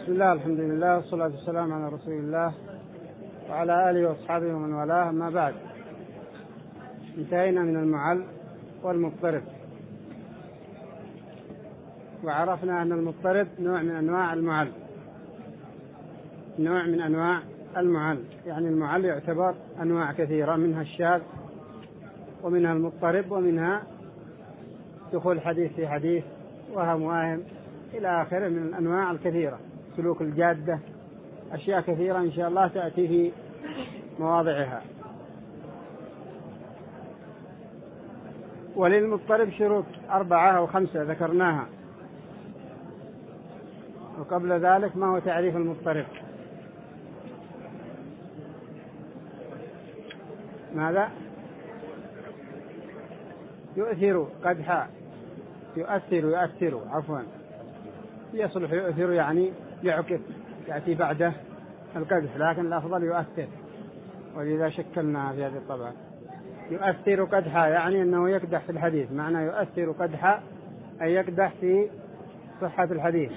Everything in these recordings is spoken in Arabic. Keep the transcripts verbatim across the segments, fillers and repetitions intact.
بسم الله، الحمد لله، والصلاة والسلام على رسول الله وعلى آله وأصحابه ومن والاه. أما بعد، انتهينا من المعل والمضطرب، وعرفنا أن المضطرب نوع من أنواع المعل نوع من أنواع المعل يعني المعل يعتبر أنواع كثيرة، منها الشاذ ومنها المضطرب ومنها دخول حديث في حديث وهم واهم إلى آخره من الأنواع الكثيرة، سلوك الجادة، أشياء كثيرة إن شاء الله تأتي في مواضعها. وللمضطرب شروط أربعة أو خمسة ذكرناها، وقبل ذلك ما هو تعريف المضطرب؟ ماذا؟ يؤثر قدح يؤثر يؤثر عفوا يصلح يؤثر يعني يعكس، يأتي بعده القدح، لكن الأفضل يؤثر، ولذا شكلنا في هذه الطبعة. يؤثر قدحا يعني أنه يقدح في الحديث، معنى يؤثر قدحا أي يقدح في صحة الحديث.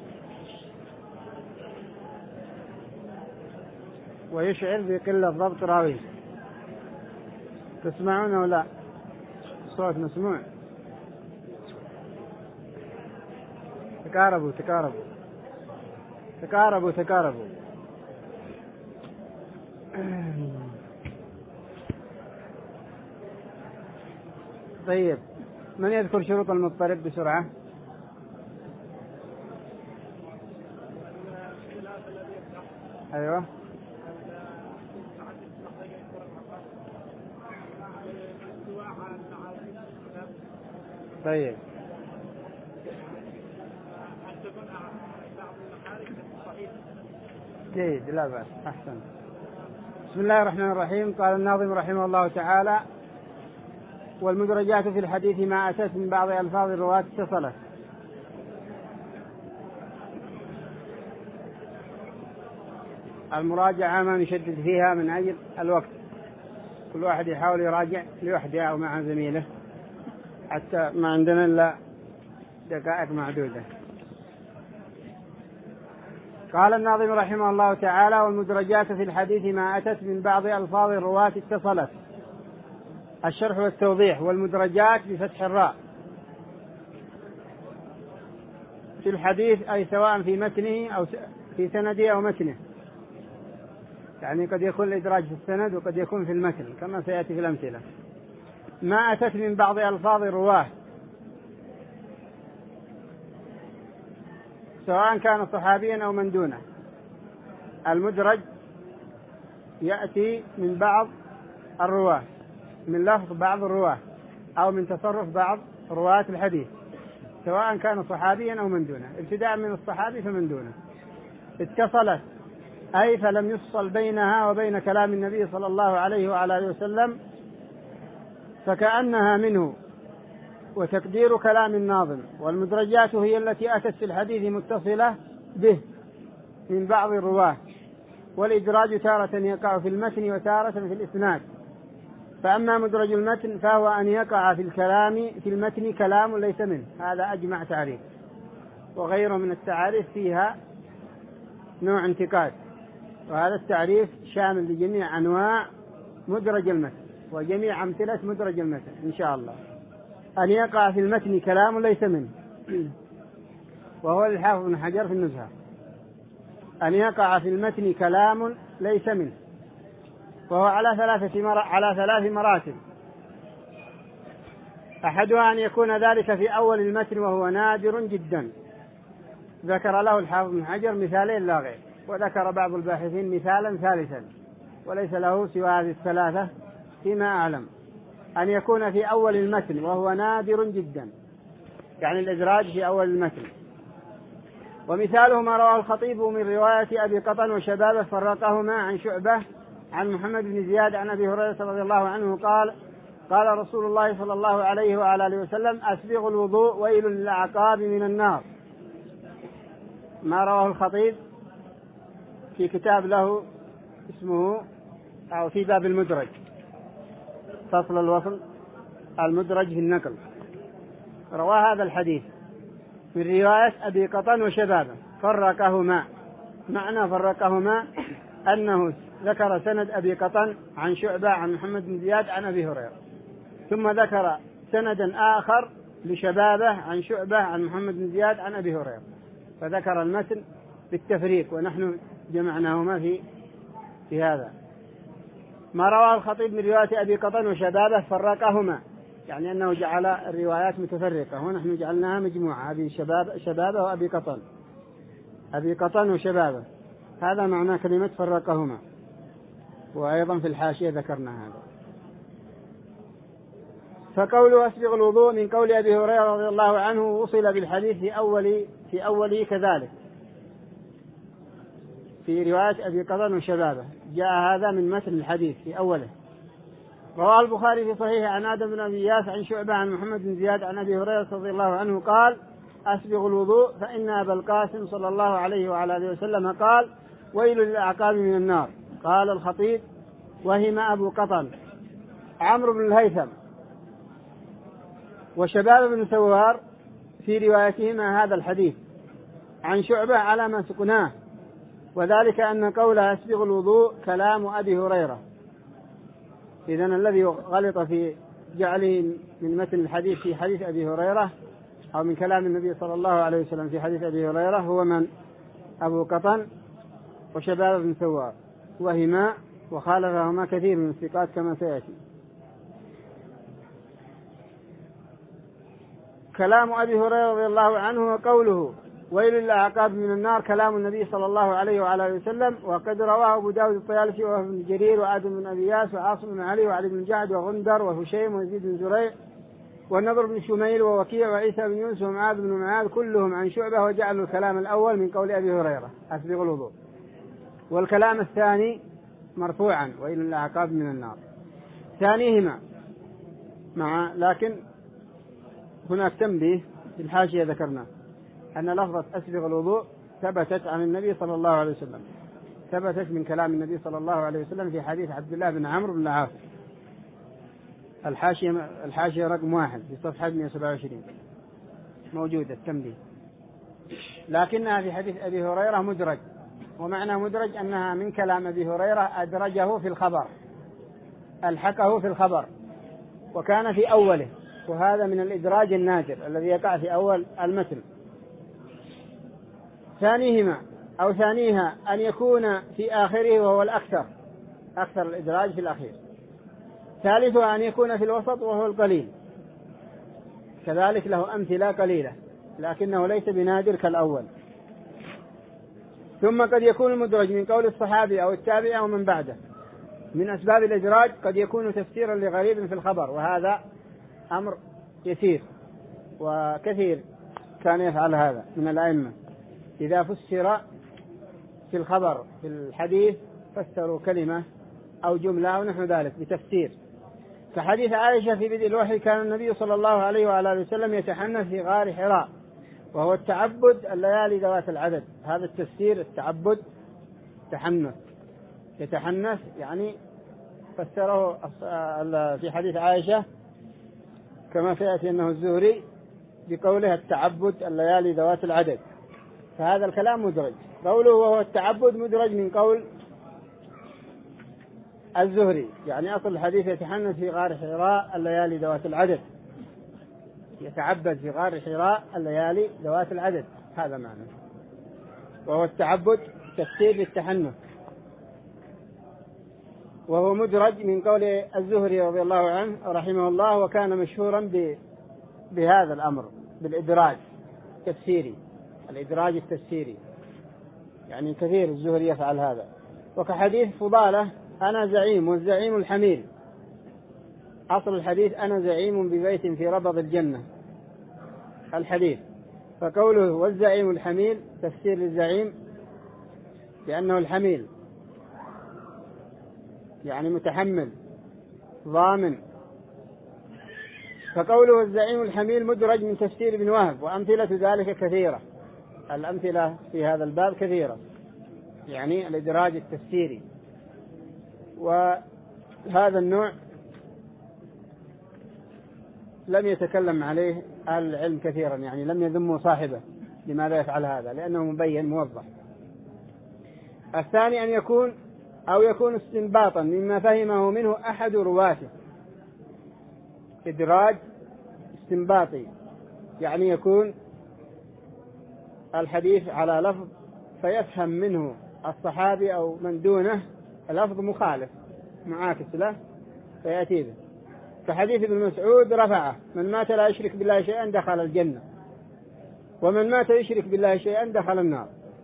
ويشعر بقلة ضبط راويه. تسمعون ولا صوت مسموع؟ تقاربوا تقاربوا تقاربوا تقاربوا طيب، من يذكر شروط المضطرب بسرعة؟ أيوة. طيب، جيد، لا بأس، أحسن. بسم الله الرحمن الرحيم. قال الناظم رحمه الله تعالى: والمدرجات في الحديث ما أتت من بعض ألفاظ الرواة اتصلت. المراجعة ما نشدد فيها من أجل الوقت، كل واحد يحاول يراجع لوحده أو مع زميله، حتى ما عندنا إلا دقائق معدودة. قال الناظم رحمه الله تعالى: والمدرجات في الحديث ما أتت من بعض ألفاظ الرواة اتصلت. الشرح والتوضيح: والمدرجات بفتح الراء في الحديث أي سواء في متنه أو في سنده أو متنه، يعني قد يكون الإدراج في السند وقد يكون في المتن كما سيأتي في الأمثلة. ما أتت من بعض ألفاظ الرواه سواء كان صحابيا أو من دونه. المدرج يأتي من بعض الرواه، من لفظ بعض الرواه أو من تصرف بعض رواة الحديث، سواء كان صحابيا أو من دونه، ابتداء من الصحابي فمن دونه. اتصلت أي فلم يفصل بينها وبين كلام النبي صلى الله عليه وعلى آله وسلم، فكأنها منه، وتقدير كلام الناظم: والمدرجات هي التي أتت في الحديث متصلة به من بعض الرواة. والإدراج تارة يقع في المتن وتارة في الإسناد. فأما مدرج المتن فهو أن يقع في الكلام في المتن كلام ليس منه، هذا أجمع تعريف، وغيره من التعاريف فيها نوع انتقاد، وهذا التعريف شامل لجميع أنواع مدرج المتن وجميع أمثلة مدرج المتن إن شاء الله. أن يقع في المتن كلام ليس منه، وهو الحافظ بن حجر في النزهة: أن يقع في المتن كلام ليس منه، وهو على ثلاثة مر... على ثلاث مراتب. أحدها أن يكون ذلك في أول المتن وهو نادر جدا، ذكر له الحافظ بن حجر مثالين لا غير، وذكر بعض الباحثين مثالا ثالثا، وليس له سوى هذه الثلاثة فيما أعلم. أن يكون في أول المتن وهو نادر جدا، يعني الإدراج في أول المتن. ومثاله ما رواه الخطيب من رواية أبي قطن وشبابه فرقهما عن شعبة عن محمد بن زياد عن أبي هريرة رضي الله عنه قال: قال رسول الله صلى الله عليه وعلى آله وسلم: أسبغوا الوضوء ويل للأعقاب من النار. ما رواه الخطيب في كتاب له اسمه أو في باب المدرج، فصل الوصل المدرج في النقل، رواه هذا الحديث من رواية أبي قطن وشبابه. فرقهما. معنى فرقهما أنه ذكر سند أبي قطن عن شعبة عن محمد بن زياد عن أبي هريرة، ثم ذكر سندا آخر لشبابه عن شعبة عن محمد بن زياد عن أبي هريرة، فذكر المتن بالتفريق، ونحن جمعناهما في في هذا. ما رواه الخطيب من رواية أبي قطن وشبابه فرقهما، يعني أنه جعل الروايات متفرقة، ونحن جعلناها مجموعة، أبي شباب شبابه وأبي قطن، أبي قطن وشبابه، هذا معنى كلمة فرقهما. وأيضا في الحاشية ذكرنا هذا. فقوله أسبغ الوضوء من قول أبي هريرة رضي الله عنه وصل بالحديث في أول في أوله كذلك في رواية أبي قطن وشبابه، جاء هذا من متن الحديث في أوله. رواه البخاري في صحيح عن آدم بن أبي إياس عن شعبة عن محمد بن زياد عن أبي هريرة رضي الله عنه قال أسبغ الوضوء فإن أبا القاسم صلى الله عليه وعلى آله وسلم قال ويل للأعقاب من النار. قال الخطيب وهم أبو قطن عمرو بن الهيثم وشباب بن سوار في روايتهما هذا الحديث عن شعبة على ما سكناه، وذلك أن قوله أسبغ الوضوء كلام أبي هريرة. إذن الذي غلط في جعله من متن الحديث في حديث أبي هريرة أو من كلام النبي صلى الله عليه وسلم في حديث أبي هريرة هو من أبو قطن وشباب بن سوار، وهما وخالفهما كثير من الثقات كما سيأتي. كلام أبي هريرة رضي الله عنه وقوله ويل للأعقاب من النار كلام النبي صلى الله عليه وعلى آله وسلم، وقد رواه أبو داود الطيالسي وابن جرير وآدم بن أبي إياس وعاصم بن علي وعلي بن جعد وغندر وهشيم ويزيد بن زريع والنضر بن شميل ووكيع وعيسى بن يونس ومعاذ بن معاذ كلهم عن شعبة، وجعلوا الكلام الأول من قول أبي هريرة أسبغ الوضوء، والكلام الثاني مرفوعا ويل للأعقاب من النار ثانيهما مع. لكن هناك تنبيه في الحاشية ذكرنا أن لفظة أسبغ الوضوء ثبتت عن النبي صلى الله عليه وسلم، ثبتت من كلام النبي صلى الله عليه وسلم في حديث عبد الله بن عمرو بن العاص. الحاشية الحاشية رقم واحد في صفحة مئة وسبعة وعشرين موجودة التنبيه، لكنها في حديث أبي هريرة مدرج، ومعنى مدرج أنها من كلام أبي هريرة أدرجه في الخبر، ألحقه في الخبر، وكان في أوله، وهذا من الإدراج النادر الذي يقع في أول المتن. ثانيهما أو ثانيها أن يكون في آخره وهو الأكثر، أكثر الإدراج في الأخير. ثالثها أن يكون في الوسط وهو القليل، كذلك له أمثلة قليلة لكنه ليس بنادر كالأول. ثم قد يكون المدرج من قول الصحابي أو التابع أو من بعده. من أسباب الإدراج قد يكون تفسيرا لغريب في الخبر، وهذا أمر يسير وكثير كان يفعل هذا من الأئمة، إذا فسر في الخبر في الحديث فسروا كلمة أو جملة أو نحو ذلك بتفسير، كحديث عائشة في بدء الوحي كان النبي صلى الله عليه وعلى آله وسلم يتحنث في غار حراء، وهو التعبد الليالي ذوات العدد. هذا التفسير التعبد تحنث، يتحنث يعني فسره في حديث عائشة كما سيأتي أنه الزهري بقوله التعبد الليالي ذوات العدد، فهذا الكلام مدرج. قوله وهو التعبد مدرج من قول الزهري، يعني أصل الحديث يتحنث في غار حراء الليالي ذوات العدد، يتعبد في غار حراء الليالي ذوات العدد، هذا معنى. وهو التعبد تفسير للتحنث، وهو مدرج من قول الزهري رضي الله عنه رحمه الله، وكان مشهورا بهذا الأمر بالإدراج التفسيري، الإدراج التفسيري يعني كثير الزهري يفعل هذا. وكحديث فضالة أنا زعيم والزعيم الحميل، أصل الحديث أنا زعيم ببيت في ربض الجنة الحديث، فقوله والزعيم الحميل تفسير للزعيم لأنه الحميل يعني متحمل ضامن، فقوله الزعيم الحميل مدرج من تفسير ابن وهب، وأمثلة ذلك كثيرة، الأمثلة في هذا الباب كثيرة، يعني الإدراج التفسيري. وهذا النوع لم يتكلم عليه أهل العلم كثيرا، يعني لم يذموا صاحبه لماذا يفعل هذا؟ لأنه مبين موضح. الثاني أن يكون أو يكون استنباطا مما فهمه منه أحد رواته، إدراج استنباطي، يعني يكون الحديث على لفظ فيفهم منه الصحابي أو من دونه لفظ مخالف معاكس له فيأتي به، كحديث ابن مسعود رفعه: من مات لا يشرك بالله شيئا دخل الجنة، ومن مات يشرك بالله شيئا دخل النار.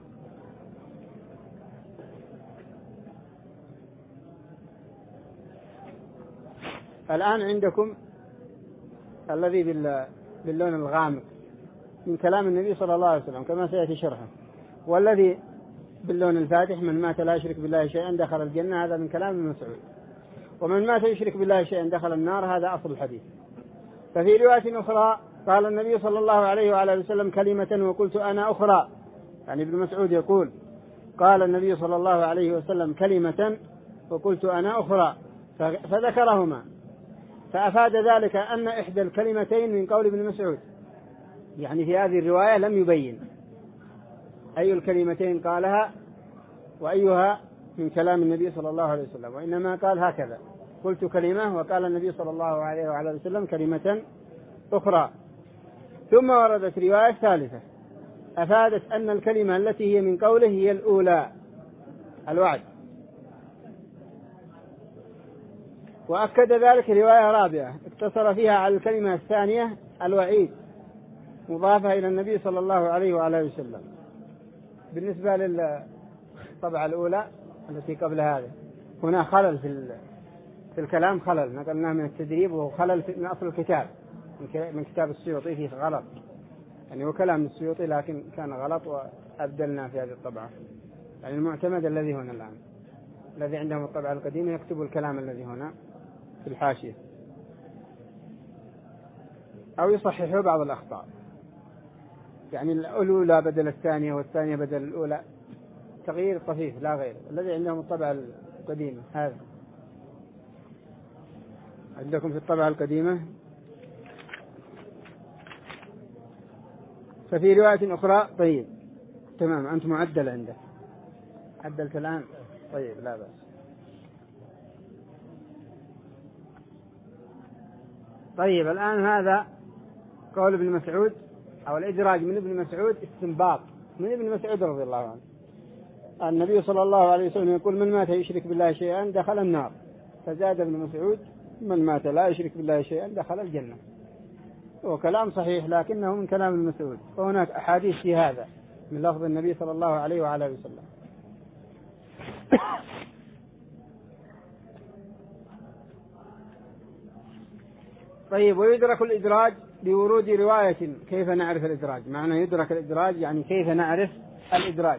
الآن عندكم الذي باللون الغامق من كلام النبي صلى الله عليه وسلم كما سيأتي شرحه، والذي باللون الفاتح: من مات لا يشرك بالله شيئا دخل الجنة، هذا من كلام ابن مسعود. ومن مات يشرك بالله شيئا دخل النار، هذا أصل الحديث. ففي رواية أخرى قال النبي صلى الله عليه وعلى وسلم كلمة وقلت أنا أخرى، يعني ابن مسعود يقول قال النبي صلى الله عليه وسلم كلمة وقلت أنا أخرى، فذكرهما، فأفاد ذلك أن إحدى الكلمتين من قول ابن مسعود، يعني في هذه الرواية لم يبين أي الكلمتين قالها وأيها من كلام النبي صلى الله عليه وسلم، وإنما قال هكذا: قلت كلمة وقال النبي صلى الله عليه وعلى وسلم كلمة أخرى. ثم وردت رواية ثالثة أفادت أن الكلمة التي هي من قوله هي الأولى الوعد، وأكد ذلك رواية رابعة اقتصر فيها على الكلمة الثانية الوعيد مضافة إلى النبي صلى الله عليه وعلى وسلم. بالنسبة للطبعة الأولى التي قبل هذه هنا خلل في في الكلام، خلل نقلناه من التدريب، وهو خلل من أصل الكتاب من كتاب السيوطي، فيه غلط، يعني هو كلام السيوطي لكن كان غلط وأبدلنا في هذه الطبعة. يعني المعتمد الذي هنا الآن، الذي عندهم الطبعة القديمة يكتب الكلام الذي هنا في الحاشية أو يصححوا بعض الأخطاء، يعني الأولى بدل الثانية والثانية بدل الأولى، تغيير طفيف لا غير. الذي عندهم الطبعة القديمة هذا عندكم في الطبعة القديمة. ففي رواية أخرى طيب تمام أنت معدل عندك، عدلت الآن طيب لا بأس. طيب الآن هذا قول ابن مسعود أو الإدراج من ابن مسعود استنباط من ابن مسعود رضي الله عنه. النبي صلى الله عليه وسلم يقول: من مات يشرك بالله شيئا دخل النار، فزاد ابن مسعود: من مات لا يشرك بالله شيئا دخل الجنة. هو كلام صحيح لكنه من كلام ابن مسعود، وهناك أحاديث في هذا من لفظ النبي صلى الله عليه وعلى وسلم. طيب ويدرك الإدراج بورود رواية. كيف نعرف الإدراج؟ معنى يدرك الإدراج يعني كيف نعرف الإدراج؟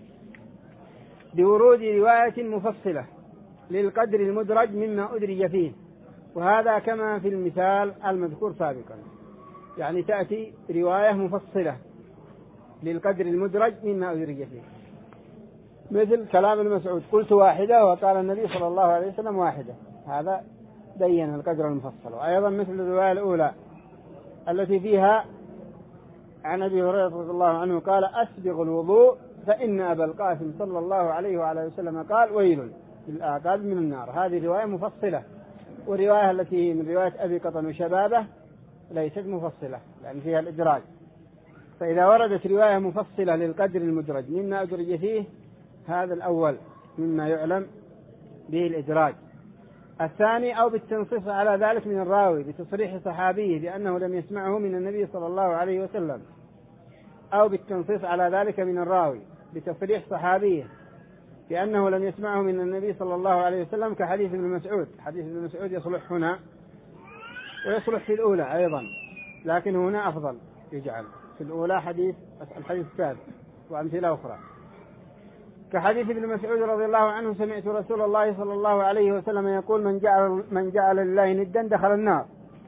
بورود رواية مفصلة للقدر المدرج مما أدرج فيه، وهذا كما في المثال المذكور سابقا، يعني تأتي رواية مفصلة للقدر المدرج مما أدرج فيه، مثل كلام المسعود: قلت واحدة وقال النبي صلى الله عليه وسلم واحدة، هذا بين القدر المفصل. وأيضا مثل الرواية الأولى التي فيها عن أبي هريرة رضي الله عنه قال: أسبغ الوضوء فإن أبا القاسم صلى الله عليه وعلى وسلم قال: ويل للأعقاب من النار. هذه رواية مفصلة. والرواية التي من رواية أبي قطن وشبابه ليست مفصلة لأن فيها الإدراج. فإذا وردت رواية مفصلة للقدر المدرج مما أدرج فيه، هذا الأول مما يعلم به الإدراج. الثاني أو بالتنصيص على ذلك من الراوي بتصريح صحابيه بأنه لم يسمعه من النبي صلى الله عليه وسلم، أو بالتنصيص على ذلك من الراوي بتصريح صحابيه بأنه لم يسمعه من النبي صلى الله عليه وسلم، كحديث ابن مسعود. حديث ابن مسعود يصلح هنا ويصلح في الأولى أيضا، لكن هنا أفضل يجعل في الأولى حديث الحديث الثالث وأمثلة أخرى، كحديث ابن مسعود رضي الله عنه: سمعت رسول الله صلى الله عليه وسلم يقول: من جعل, من جعل لله ندا دخل النار.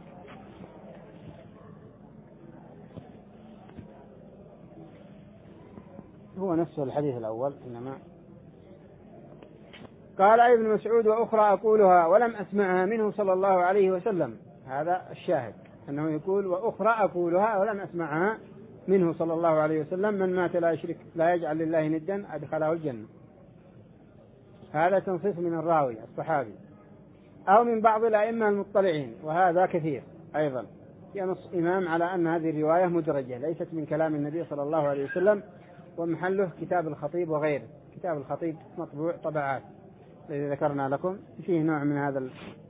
هو نفسه الحديث الأول إنما قال ابن مسعود: وأخرى أقولها ولم أسمعها منه صلى الله عليه وسلم. هذا الشاهد أنه يقول: وأخرى أقولها ولم أسمعها منه صلى الله عليه وسلم: من مات لا يشرك لا يجعل لله ندا أدخله الجنة. هذا تنصيص من الراوي الصحابي أو من بعض الأئمة المطلعين، وهذا كثير أيضا ينص إمام على أن هذه الرواية مدرجة ليست من كلام النبي صلى الله عليه وسلم، ومحله كتاب الخطيب وغيره. كتاب الخطيب مطبوع طبعات الذي ذكرنا لكم، فيه نوع من هذا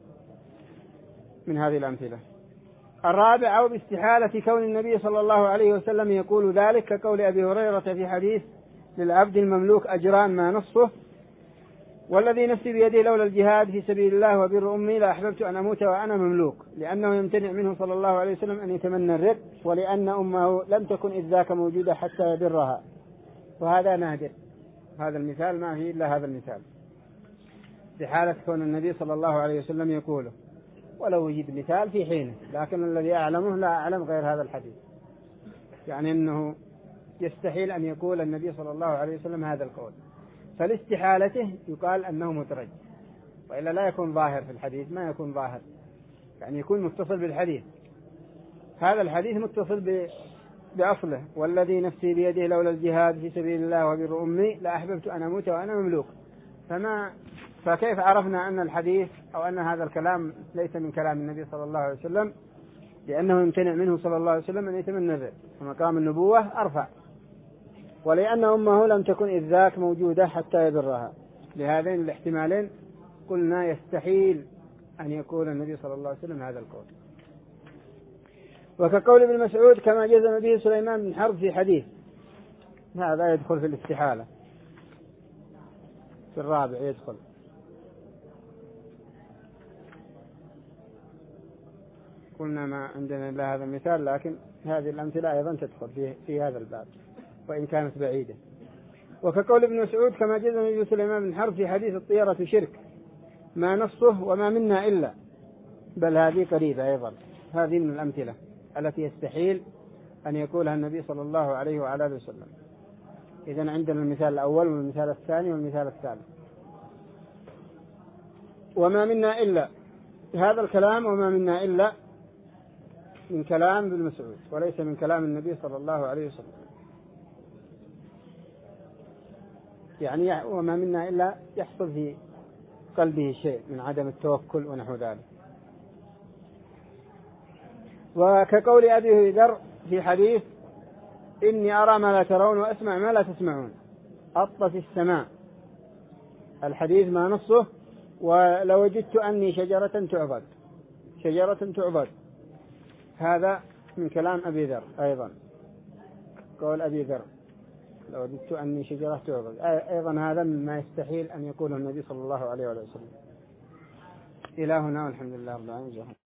من هذه الأمثلة. الرابع: أو باستحالة كون النبي صلى الله عليه وسلم يقول ذلك، كقول أبي هريرة في حديث: للعبد المملوك أجران ما نصه، والذي نفسي بيده لولا الجهاد في سبيل الله وبر أمي لأحببت أن أموت وأنا مملوك، لأنه يمتنع منه صلى الله عليه وسلم أن يتمنى الرق، ولأن أمه لم تكن إذ ذاك موجودة حتى يبرها. وهذا نادر، هذا المثال ما فيه إلا هذا المثال، استحالة كون النبي صلى الله عليه وسلم يقوله، ولو وجد مثال في حينه، لكن الذي أعلمه لا أعلم غير هذا الحديث، يعني أنه يستحيل أن يقول النبي صلى الله عليه وسلم هذا القول، فلاستحالته يقال أنه مدرج، وإلا لا يكون ظاهر في الحديث، ما يكون ظاهر، يعني يكون متصل بالحديث. هذا الحديث متصل بأصله: والذي نفسي بيده لولا الجهاد في سبيل الله وبر أمي لأحببت أن أموت وأنا مملوك. فما فكيف عرفنا أن الحديث أو أن هذا الكلام ليس من كلام النبي صلى الله عليه وسلم؟ لأنه يمتنع منه صلى الله عليه وسلم أن يتمنى ذلك، ومقام النبوة أرفع، ولأن أمه لم تكن إذ ذاك موجودة حتى يبرها. لهذين الاحتمالين قلنا يستحيل أن يقول النبي صلى الله عليه وسلم هذا القول. وكقول ابن مسعود: كما جزم به سليمان بن حرب في حديث. هذا يدخل في الاستحالة، في الرابع يدخل. قلنا ما عندنا إلا هذا المثال، لكن هذه الأمثلة أيضا تدخل في, في هذا الباب وإن كانت بعيدة. وكقول ابن مسعود: كما جزم به سليمان بن حرب في حديث الطيرة شرك ما نصه وما منا إلا، بل هذه قريبة أيضا. هذه من الأمثلة التي يستحيل أن يقولها النبي صلى الله عليه وعلى آله وسلم. إذن عندنا المثال الأول والمثال الثاني والمثال الثالث. وما منا إلا، هذا الكلام وما منا إلا من كلام ابن مسعود وليس من كلام النبي صلى الله عليه وسلم، يعني وما منا إلا يحصل في قلبه شيء من عدم التوكل ونحو ذلك. وكقول أبي ذر في حديث: إني أرى ما لا ترون وأسمع ما لا تسمعون، أطت السماء. الحديث ما نصه: ولو وجدت أني شجرة تعبد، شجرة تعبد. هذا من كلام أبي ذر أيضا، قول أبي ذر: لو وجدت أني شجرة تعبد. أيضا هذا مما يستحيل أن يقوله النبي صلى الله عليه وسلم. إلى هنا والحمد لله رب العالمين.